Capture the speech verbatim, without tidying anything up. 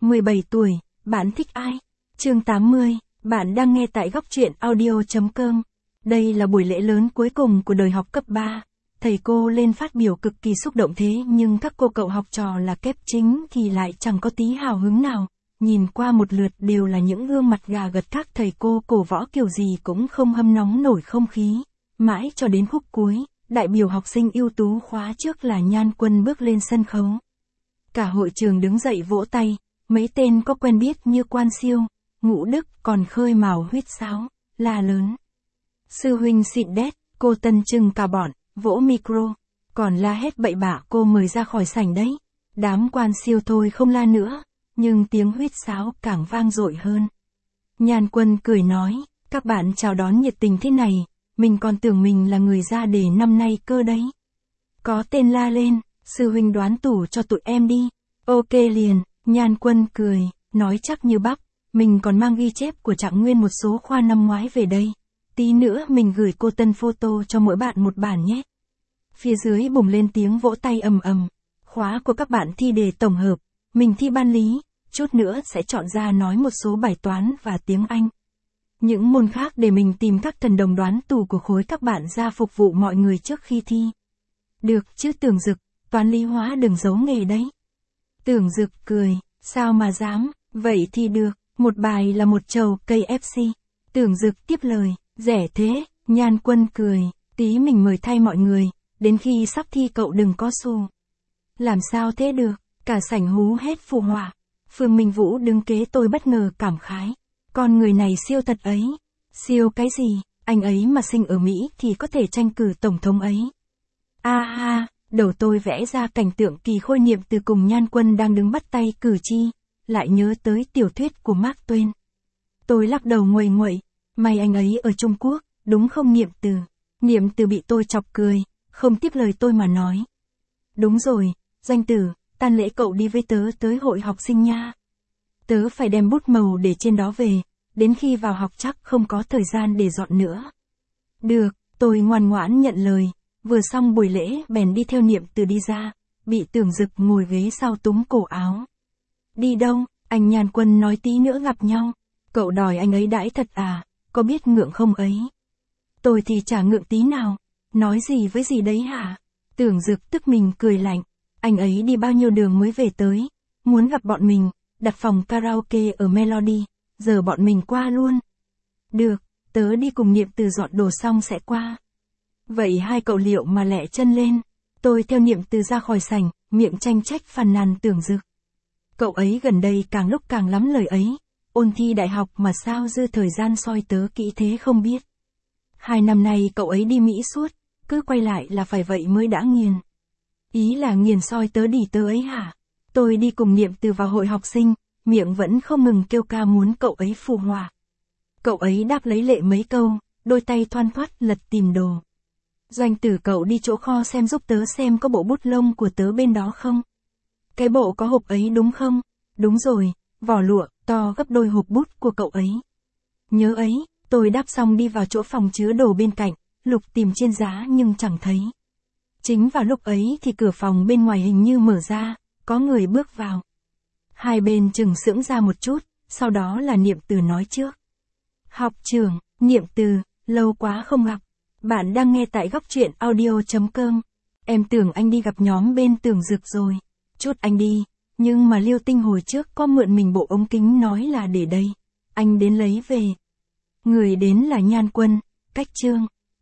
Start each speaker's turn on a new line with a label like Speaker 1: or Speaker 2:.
Speaker 1: mười bảy tuổi, bạn thích ai? Chương tám mươi, bạn đang nghe tại góc truyện audio chấm com. Đây là buổi lễ lớn cuối cùng của đời học cấp ba. Thầy cô lên phát biểu cực kỳ xúc động thế nhưng các cô cậu học trò là kép chính thì lại chẳng có tí hào hứng nào. Nhìn qua một lượt đều là những gương mặt gà gật, các thầy cô cổ võ kiểu gì cũng không hâm nóng nổi không khí. Mãi cho đến khúc cuối, đại biểu học sinh ưu tú khóa trước là Nhan Quân bước lên sân khấu. Cả hội trường đứng dậy vỗ tay, mấy tên có quen biết như Quan Siêu, Ngũ Đức còn khơi mào huýt sáo, la lớn. Sư huynh xịn đét, cô Tân Trưng cả bọn, vỗ micro, còn la hét bậy bạ cô mời ra khỏi sảnh đấy. Đám Quan Siêu thôi không la nữa, nhưng tiếng huýt sáo càng vang dội hơn. Nhan Quân cười nói, các bạn chào đón nhiệt tình thế này, mình còn tưởng mình là người ra đề năm nay cơ đấy. Có tên la lên, sư huynh đoán tủ cho tụi em đi. Ok liền, Nhan Quân cười, nói chắc như bắp, mình còn mang ghi chép của Trạng Nguyên một số khoa năm ngoái về đây. Tí nữa mình gửi cô Tân photo cho mỗi bạn một bản nhé. Phía dưới bùng lên tiếng vỗ tay ầm ầm. Khóa của các bạn thi đề tổng hợp, mình thi ban lý, chút nữa sẽ chọn ra nói một số bài toán và tiếng Anh. Những môn khác để mình tìm các thần đồng đoán tủ của khối các bạn ra phục vụ mọi người trước khi thi. Được chứ Tưởng Dực, toán lý hóa đừng giấu nghề đấy. Tưởng Dực cười, sao mà dám, vậy thì được, một bài là một chầu cây ép xê. Tưởng Dực tiếp lời, rẻ thế, Nhan Quân cười, tí mình mời thay mọi người, đến khi sắp thi cậu đừng có xù. Làm sao thế được, cả sảnh hú hết phụ họa. Phương Minh Vũ đứng kế tôi bất ngờ cảm khái. Con người này siêu thật ấy. Siêu cái gì, anh ấy mà sinh ở Mỹ thì có thể tranh cử tổng thống ấy. A ha, đầu tôi vẽ ra cảnh tượng Kỳ Khôi Niệm Từ cùng Nhan Quân đang đứng bắt tay cử tri, lại nhớ tới tiểu thuyết của Mark Twain. Tôi lắc đầu nguầy nguậy, may anh ấy ở Trung Quốc, đúng không Niệm Từ? Niệm Từ bị tôi chọc cười, không tiếp lời tôi mà nói. Đúng rồi, Danh Tử, tan lễ cậu đi với tớ tới hội học sinh nha. Tớ phải đem bút màu để trên đó về, đến khi vào học chắc không có thời gian để dọn nữa. Được, tôi ngoan ngoãn nhận lời, vừa xong buổi lễ bèn đi theo Niệm Từ đi ra, bị Tưởng Dực ngồi ghế sau túm cổ áo. Đi đâu, anh Nhan Quân nói tí nữa gặp nhau, cậu đòi anh ấy đãi thật à, có biết ngượng không ấy? Tôi thì chả ngượng tí nào, nói gì với gì đấy hả? Tưởng Dực tức mình cười lạnh, anh ấy đi bao nhiêu đường mới về tới, muốn gặp bọn mình, đặt phòng karaoke ở Melody, giờ bọn mình qua luôn. Được, tớ đi cùng Niệm Từ dọn đồ xong sẽ qua. Vậy hai cậu liệu mà lẹ chân lên, tôi theo Niệm Từ ra khỏi sảnh, miệng tranh trách phàn nàn Tưởng Dực. Cậu ấy gần đây càng lúc càng lắm lời ấy, ôn thi đại học mà sao dư thời gian soi tớ kỹ thế không biết. Hai năm nay cậu ấy đi Mỹ suốt, cứ quay lại là phải vậy mới đã nghiền. Ý là nghiền soi tớ đỉ tớ ấy hả? Tôi đi cùng Niệm Từ vào hội học sinh, miệng vẫn không ngừng kêu ca muốn cậu ấy phù hòa. Cậu ấy đáp lấy lệ mấy câu, đôi tay thoăn thoắt lật tìm đồ. Doanh Tử cậu đi chỗ kho xem giúp tớ xem có bộ bút lông của tớ bên đó không? Cái bộ có hộp ấy đúng không? Đúng rồi, vỏ lụa, to gấp đôi hộp bút của cậu ấy. Nhớ ấy, tôi đáp xong đi vào chỗ phòng chứa đồ bên cạnh, lục tìm trên giá nhưng chẳng thấy. Chính vào lúc ấy thì cửa phòng bên ngoài hình như mở ra, có người bước vào. Hai bên chừng sững ra một chút, sau đó là Niệm Từ nói trước. Học trưởng, Niệm Từ, lâu quá không gặp. Bạn đang nghe tại góc truyện audio chấm com. Em tưởng anh đi gặp nhóm bên Tưởng Dực rồi. Chút anh đi, nhưng mà Liêu Tinh hồi trước có mượn mình bộ ống kính nói là để đây. Anh đến lấy về. Người đến là Nhan Quân, cách chương.